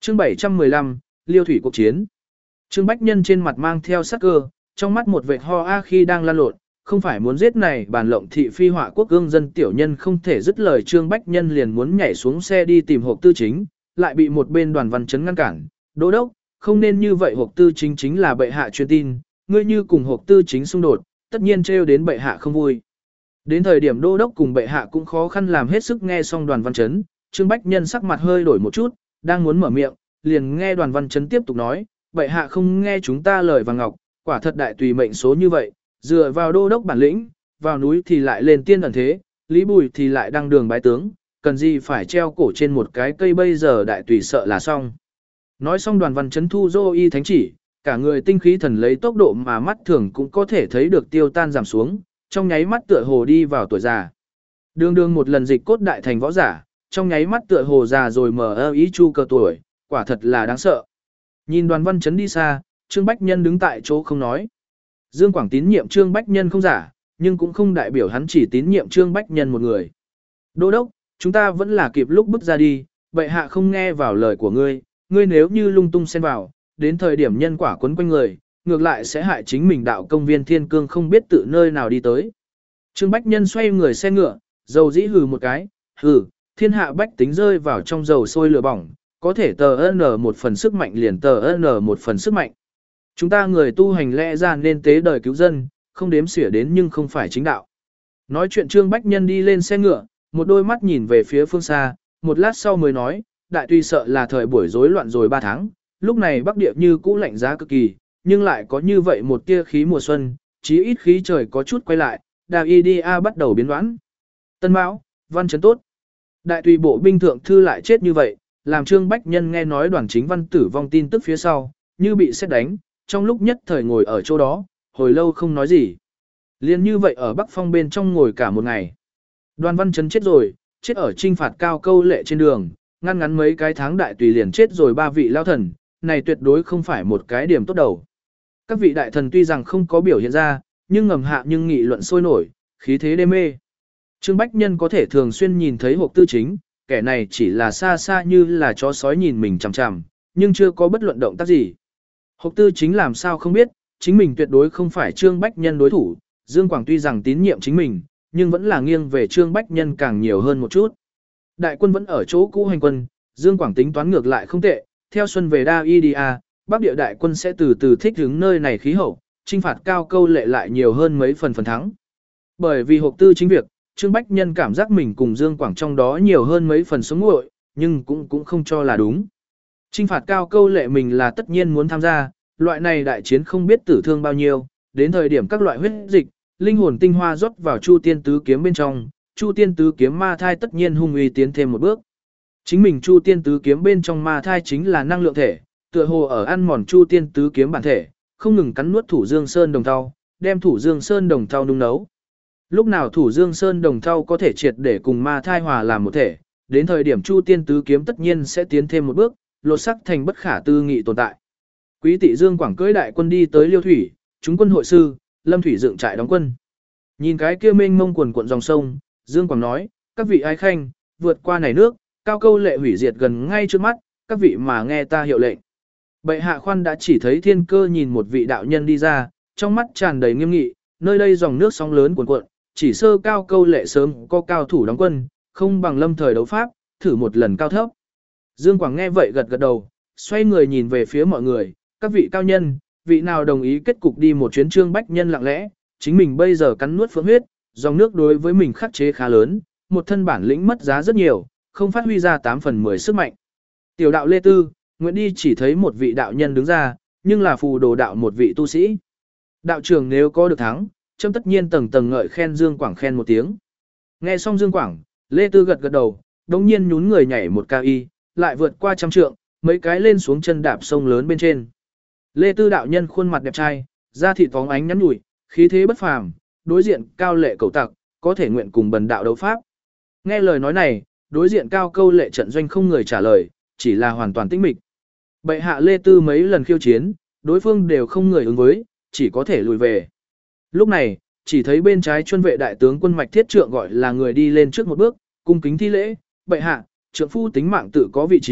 Chương 715, Liêu thủy cuộc chiến. Trương Bách Nhân trên mặt mang theo sắc cơ, trong mắt một vệt ho a khi đang lan lộn, không phải muốn giết này bản lộng thị phi họa quốc gương dân tiểu nhân không thể dứt lời. Trương Bách Nhân liền muốn nhảy xuống xe đi tìm Hộp Tư Chính, lại bị một bên Đoàn Văn Chấn ngăn cản. Đô đốc, không nên như vậy, Hộp Tư Chính chính là bệ hạ truyền tin, ngươi như cùng Hộp Tư Chính xung đột, tất nhiên trêu đến bệ hạ không vui. Đến thời điểm đô đốc cùng bệ hạ cũng khó khăn làm hết sức. Nghe xong Đoàn Văn Chấn, Trương Bách Nhân sắc mặt hơi đổi một chút, đang muốn mở miệng, liền nghe Đoàn Văn Chấn tiếp tục nói, bệ hạ không nghe chúng ta lời vàng ngọc, quả thật đại tùy mệnh số như vậy, dựa vào đô đốc bản lĩnh, vào núi thì lại lên tiên ẩn thế, Lý Bùi thì lại đăng đường bái tướng, cần gì phải treo cổ trên một cái cây, bây giờ đại tùy sợ là xong. Nói xong Đoàn Văn Chấn thu dô y thánh chỉ, cả người tinh khí thần lấy tốc độ mà mắt thường cũng có thể thấy được tiêu tan giảm xuống, trong nháy mắt tựa hồ đi vào tuổi già. Đường đường một lần dịch cốt đại thành võ giả, trong nháy mắt tựa hồ già rồi mờ ý chu cơ tuổi, quả thật là đáng sợ. Nhìn Đoàn Văn Chấn đi xa, Trương Bách Nhân đứng tại chỗ không nói. Dương Quảng tín nhiệm Trương Bách Nhân không giả, nhưng cũng không đại biểu hắn chỉ tín nhiệm Trương Bách Nhân một người. Đô đốc, chúng ta vẫn là kịp lúc bước ra đi, bệ hạ không nghe vào lời của ngươi, ngươi nếu như lung tung xen vào, đến thời điểm nhân quả quấn quanh người, ngược lại sẽ hại chính mình. Đạo công viên Thiên Cương không biết tự nơi nào đi tới. Trương Bách Nhân xoay người xe ngựa, dầu dĩ hừ một cái, hừ, thiên hạ bách tính rơi vào trong dầu sôi lửa bỏng, có thể tờ N một phần sức mạnh liền tờ N một phần sức mạnh. Chúng ta người tu hành lẽ ra nên tế đời cứu dân, không đếm xỉa đến nhưng không phải chính đạo. Nói chuyện Trương Bách Nhân đi lên xe ngựa, một đôi mắt nhìn về phía phương xa, một lát sau mới nói, đại tùy sợ là thời buổi rối loạn rồi 3 tháng, lúc này Bắc Địa như cũ lạnh giá cực kỳ, nhưng lại có như vậy một tia khí mùa xuân, chí ít khí trời có chút quay lại, Davidia bắt đầu biến đoán. Tân Mão, Văn Chấn tốt. Đại tùy bộ binh thượng thư lại chết như vậy, làm Trương Bách Nhân nghe nói Đoàn Chính Văn tử vong tin tức phía sau, như bị sét đánh, trong lúc nhất thời ngồi ở chỗ đó, hồi lâu không nói gì. Liên như vậy ở Bắc Phong bên trong ngồi cả một ngày. Đoàn Văn Chấn chết rồi, chết ở trinh phạt Cao Câu Lệ trên đường, ngăn ngắn mấy cái tháng đại tùy liền chết rồi 3 vị lao thần, này tuyệt đối không phải một cái điểm tốt đầu. Các vị đại thần tuy rằng không có biểu hiện ra, nhưng ngầm hạ nhưng nghị luận sôi nổi, khí thế đê mê. Trương Bách Nhân có thể thường xuyên nhìn thấy Hộp Tư Chính, kẻ này chỉ là xa xa như là chó sói nhìn mình chằm chằm, nhưng chưa có bất luận động tác gì. Hộp Tư Chính làm sao không biết, chính mình tuyệt đối không phải Trương Bách Nhân đối thủ, Dương Quảng tuy rằng tín nhiệm chính mình, nhưng vẫn là nghiêng về Trương Bách Nhân càng nhiều hơn một chút. Đại quân vẫn ở chỗ cũ hành quân, Dương Quảng tính toán ngược lại không tệ, theo xuân về Davidia, Bắc Địa đại quân sẽ từ từ thích ứng nơi này khí hậu, chinh phạt Cao Câu Lệ lại nhiều hơn mấy phần thắng. Bởi vì Hộp Tư Chính việc, Trương Bách Nhân cảm giác mình cùng Dương Quảng trong đó nhiều hơn mấy phần sống nguội, nhưng cũng không cho là đúng. Chinh phạt Cao Câu Lệ mình là tất nhiên muốn tham gia, loại này đại chiến không biết tử thương bao nhiêu, đến thời điểm các loại huyết dịch, linh hồn tinh hoa rót vào Chu Tiên Tứ Kiếm bên trong, Chu Tiên Tứ Kiếm ma thai tất nhiên hung uy tiến thêm một bước. Chính mình Chu Tiên Tứ Kiếm bên trong ma thai chính là năng lượng thể, tựa hồ ở ăn mòn Chu Tiên Tứ Kiếm bản thể, không ngừng cắn nuốt Thủ Dương Sơn Đồng Thau, đem Thủ Dương Sơn Đồng Thau nung nấu. Lúc nào Thủ Dương Sơn Đồng Thau có thể triệt để cùng ma thai hòa làm một thể, đến thời điểm Chu Tiên Tứ Kiếm tất nhiên sẽ tiến thêm một bước, lột sắc thành bất khả tư nghị tồn tại. Quý Tị Dương Quảng cưỡi đại quân đi tới Liêu Thủy, chúng quân hội sư, Lâm Thủy dựng trại đóng quân. Nhìn cái kia mênh mông quần cuộn dòng sông, Dương Quảng nói, các vị ái khanh, vượt qua này nước, Cao Câu Lệ hủy diệt gần ngay trước mắt, các vị mà nghe ta hiệu lệnh. Bệ hạ khoan đã chỉ thấy Thiên Cơ nhìn một vị đạo nhân đi ra, trong mắt tràn đầy nghiêm nghị, nơi đây dòng nước sóng lớn cuồn cuộn, chỉ sơ Cao Câu Lệ sớm có cao thủ đóng quân, không bằng lâm thời đấu pháp, thử một lần cao thấp. Dương Quảng nghe vậy gật gật đầu, xoay người nhìn về phía mọi người, các vị cao nhân, vị nào đồng ý kết cục đi một chuyến. Trương Bách Nhân lặng lẽ, chính mình bây giờ cắn nuốt phượng huyết, dòng nước đối với mình khắc chế khá lớn, một thân bản lĩnh mất giá rất nhiều, không phát huy ra 8 phần 10 sức mạnh. Tiểu đạo Lê Tư, nguyện đi chỉ thấy một vị đạo nhân đứng ra, nhưng là phù đồ đạo một vị tu sĩ. Đạo trưởng nếu có được thắng, trâm tất nhiên tầng tầng ngợi khen. Dương Quảng khen một tiếng. Nghe xong Dương Quảng, Lê Tư gật gật đầu, đồng nhiên nhún người nhảy một cao y, lại vượt qua 100 trượng, mấy cái lên xuống chân đạp sông lớn bên trên. Lê Tư đạo nhân khuôn mặt đẹp trai, da thịt phóng ánh nhắn nhủi, khí thế bất phàm, đối diện Cao Lệ cầu tặc, có thể nguyện cùng bần đạo đấu pháp. Nghe lời nói này, đối diện Cao Câu Lệ trận doanh không người trả lời, chỉ là hoàn toàn tĩnh mịch. Bệ hạ Lê Tư mấy lần khiêu chiến, đối phương đều không người ứng với, chỉ có thể lùi về. Lúc này, chỉ thấy bên trái Chuân vệ đại tướng quân Mạch Thiết Trượng gọi là người đi lên trước một bước, cung kính thi lễ, bệ hạ, trượng phu tính mạng tự có vị trí,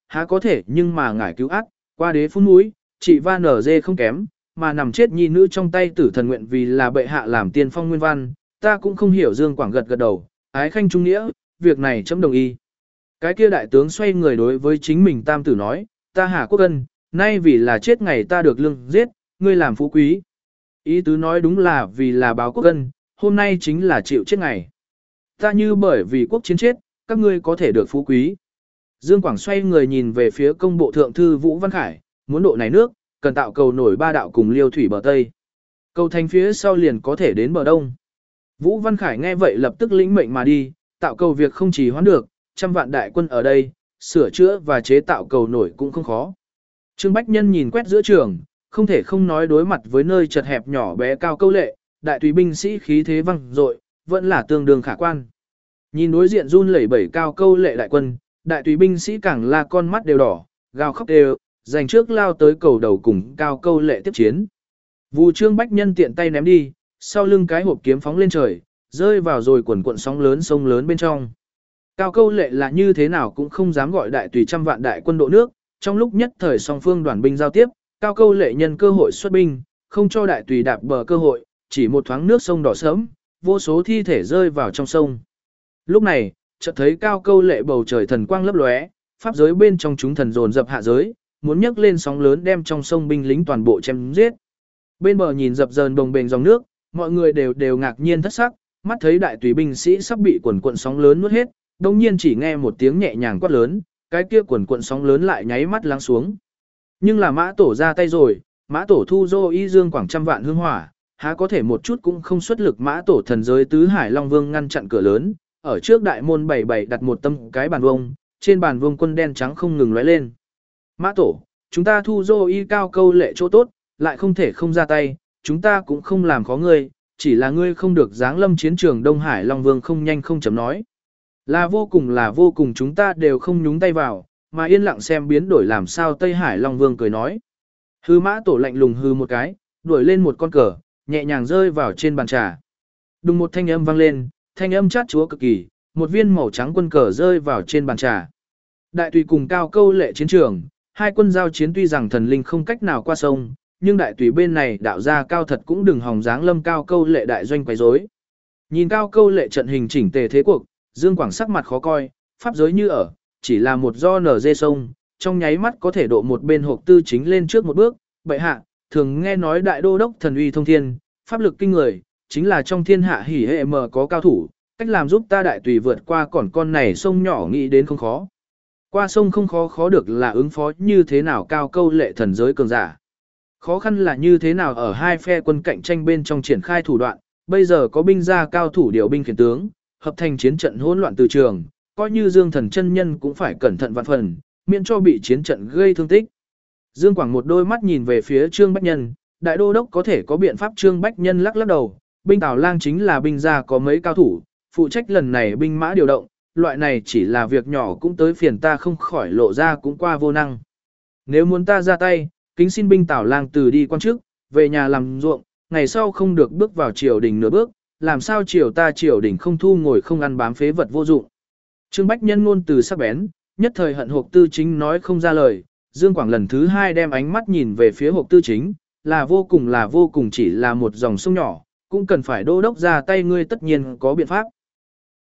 há có thể nhưng mà ngải cứu ác, qua đế phun núi, chị va nở dê không kém, mà nằm chết nhi nữ trong tay tử thần nguyện vì là bệ hạ làm tiên phong nguyên văn, ta cũng không hiểu. Dương Quảng gật gật đầu, ái khanh trung nghĩa, việc này chấm đồng ý. Cái kia đại tướng xoay người đối với chính mình tam tử nói, ta Hà Quốc Ân, nay vì là chết ngày ta được lương giết, ngươi làm phú quý. Ý tứ nói đúng là vì là báo quốc ân, hôm nay chính là chịu chết ngày. Ta như bởi vì quốc chiến chết, các ngươi có thể được phú quý. Dương Quảng xoay người nhìn về phía công bộ thượng thư Vũ Văn Khải, muốn độ này nước, cần tạo cầu nổi 3 đạo cùng liêu thủy bờ Tây. Cầu thành phía sau liền có thể đến bờ Đông. Vũ Văn Khải nghe vậy lập tức lĩnh mệnh mà đi, tạo cầu việc không chỉ hoãn được, 100 vạn đại quân ở đây, sửa chữa và chế tạo cầu nổi cũng không khó. Trương Bách Nhân nhìn quét giữa trường, không thể không nói đối mặt với nơi chật hẹp nhỏ bé cao câu lệ, đại tùy binh sĩ khí thế văng dội, vẫn là tương đương khả quan. Nhìn đối diện run lẩy bẩy cao câu lệ đại quân, đại tùy binh sĩ càng là con mắt đều đỏ, gào khóc đều, giành trước lao tới cầu đầu cùng cao câu lệ tiếp chiến. Vù Trương Bách Nhân tiện tay ném đi, sau lưng cái hộp kiếm phóng lên trời, rơi vào rồi quần cuộn sóng lớn sông lớn bên trong. Cao câu lệ là như thế nào cũng không dám gọi đại tùy 100 vạn đại quân độ nước, trong lúc nhất thời song phương đoàn binh giao tiếp, cao câu lệ nhân cơ hội xuất binh, không cho đại tùy đạp bờ cơ hội, chỉ một thoáng nước sông đỏ sớm, vô số thi thể rơi vào trong sông. Lúc này, chợt thấy cao câu lệ bầu trời thần quang lấp lóe, pháp giới bên trong chúng thần dồn dập hạ giới, muốn nhấc lên sóng lớn đem trong sông binh lính toàn bộ chém giết. Bên bờ nhìn dập dờn bồng bềnh dòng nước, mọi người đều ngạc nhiên thất sắc, mắt thấy đại tùy binh sĩ sắp bị quần cuộn sóng lớn nuốt hết, đồng nhiên chỉ nghe một tiếng nhẹ nhàng quát lớn, cái kia quần cuộn sóng lớn lại nháy mắt lắng xuống. Nhưng là mã tổ ra tay rồi, mã tổ thu dô y Dương Quảng 100 vạn hương hỏa, há có thể một chút cũng không xuất lực. Mã tổ thần giới tứ hải long vương ngăn chặn cửa lớn, ở trước đại môn 77 đặt một tâm cái bàn vông, trên bàn vông quân đen trắng không ngừng lóe lên. Mã tổ, chúng ta thu dô y cao câu lệ chỗ tốt, lại không thể không ra tay, chúng ta cũng không làm khó ngươi, chỉ là ngươi không được giáng lâm chiến trường Đông Hải Long Vương không nhanh không chấm nói. Là vô cùng chúng ta đều không nhúng tay vào, mà yên lặng xem biến đổi làm sao. Tây Hải Long Vương cười nói. Hư mã tổ lạnh lùng hư một cái, đuổi lên một con cờ, nhẹ nhàng rơi vào trên bàn trà. Đùng một thanh âm vang lên, thanh âm chát chúa cực kỳ, một viên màu trắng quân cờ rơi vào trên bàn trà. Đại tùy cùng cao câu lệ chiến trường, hai quân giao chiến tuy rằng thần linh không cách nào qua sông, nhưng đại tùy bên này đạo gia cao thật cũng đừng hòng dáng lâm cao câu lệ đại doanh quấy rối. Nhìn cao câu lệ trận hình chỉnh tề thế cuộc, Dương Quảng sắc mặt khó coi, pháp giới như ở, chỉ là một do nở dê sông, trong nháy mắt có thể độ một bên hộp tư chính lên trước một bước. Bệ hạ, thường nghe nói đại đô đốc thần uy thông thiên, pháp lực kinh người, chính là trong thiên hạ hỉ hệ mờ có cao thủ, cách làm giúp ta đại tùy vượt qua còn con này sông nhỏ nghĩ đến không khó. Qua sông không khó được là ứng phó như thế nào cao câu lệ thần giới cường giả. Khó khăn là như thế nào ở hai phe quân cạnh tranh bên trong triển khai thủ đoạn, bây giờ có binh gia cao thủ điều binh khiển tướng, hợp thành chiến trận hỗn loạn từ trường, coi như Dương Thần chân nhân cũng phải cẩn thận vạn phần, miễn cho bị chiến trận gây thương tích. Dương Quảng một đôi mắt nhìn về phía Trương Bách Nhân, đại đô đốc có thể có biện pháp. Trương Bách Nhân lắc lắc đầu, binh Tào Lang chính là binh gia có mấy cao thủ, phụ trách lần này binh mã điều động, loại này chỉ là việc nhỏ cũng tới phiền ta không khỏi lộ ra cũng qua vô năng. Nếu muốn ta ra tay, kính xin binh Tào Lang từ đi quan chức, về nhà làm ruộng, ngày sau không được bước vào triều đình nửa bước, làm sao triều đình không thu ngồi không ăn bám phế vật vô dụng. Trương Bách Nhân ngôn từ sắc bén, nhất thời hận hộp tư chính nói không ra lời. Dương Quảng lần thứ hai đem ánh mắt nhìn về phía hộp tư chính, là vô cùng chỉ là một dòng sông nhỏ, cũng cần phải đô đốc ra tay, ngươi tất nhiên có biện pháp.